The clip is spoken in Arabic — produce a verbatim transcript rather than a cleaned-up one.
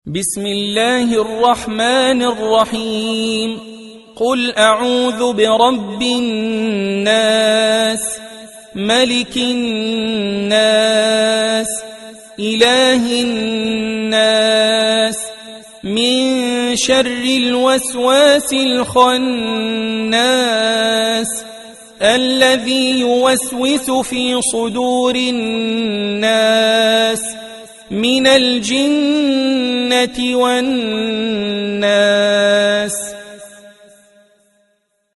بسم الله الرحمن الرحيم قل أعوذ برب الناس ملك الناس إله الناس من شر الوسواس الخناس الذي يوسوس في صدور الناس من الجنة والناس.